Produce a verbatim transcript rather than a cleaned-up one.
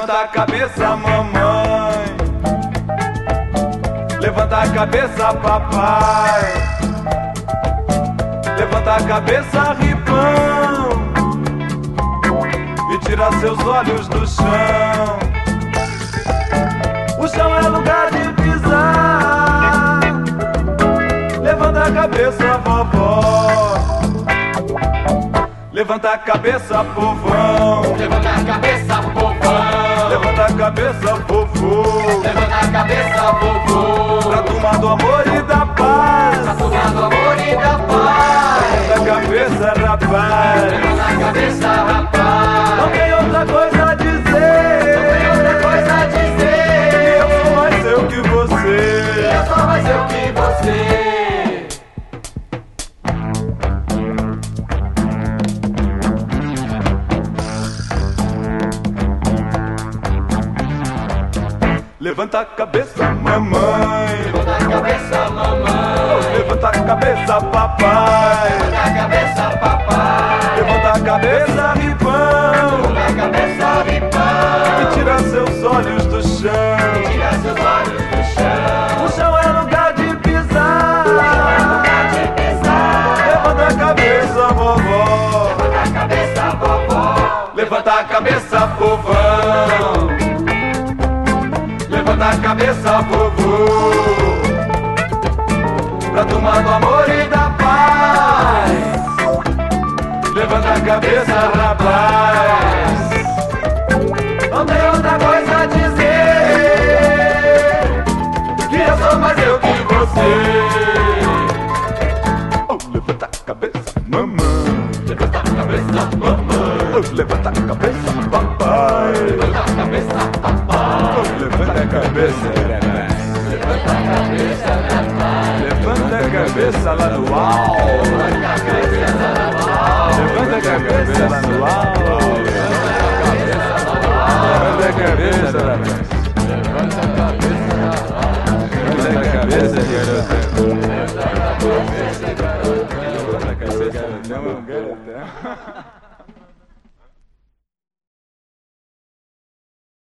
Levanta a cabeça, mamãe. Levanta a cabeça, papai. Levanta a cabeça, ripão, e tira seus olhos do chão. O chão é lugar de pisar. Levanta a cabeça, vovó. Levanta a cabeça, povão. Levanta a cabeça, povão. Levanta a cabeça, vovô. Levanta a cabeça, vovô. Pra turma do amor e da paz. Pra turma do amor e da paz. Levanta a cabeça, rapaz. Levanta a cabeça, rapaz. Não tem outra coisa a dizer. Não tem outra coisa a dizer. Eu sou mais eu que você. Eu sou mais eu que você. Levanta a cabeça, mamãe. Levanta a cabeça, mamãe. Levanta a cabeça, papai. Levanta a cabeça, papai. Levanta a cabeça, ripão. Levanta a cabeça, ripão. E tira seus olhos do chão. Tira seus olhos do chão. O chão é lugar de pisar. O chão é lugar de pisar. Levanta a cabeça, vovó. Levanta a cabeça, vovó. Levanta a cabeça, povão. Levanta a cabeça, vovô. Pra turma do amor e da paz. Levanta a cabeça, rapaz. Não tem outra coisa a dizer. Que eu sou mais eu que você. Oh, levanta a cabeça, mamãe. Levanta a cabeça, mamãe. Oh, levanta a cabeça, papai. Levanta a cabeça, papai. Oh, levanta a cabeça, rapaz. Levanta a cabeça, rapaz. Levanta a cabeça lá no alto. Levanta a cabeça lá no alto. Levanta a cabeça lá no alto. Levanta a cabeça, rapaz. Levanta a cabeça, rapaz. Levanta a cabeça, garoto.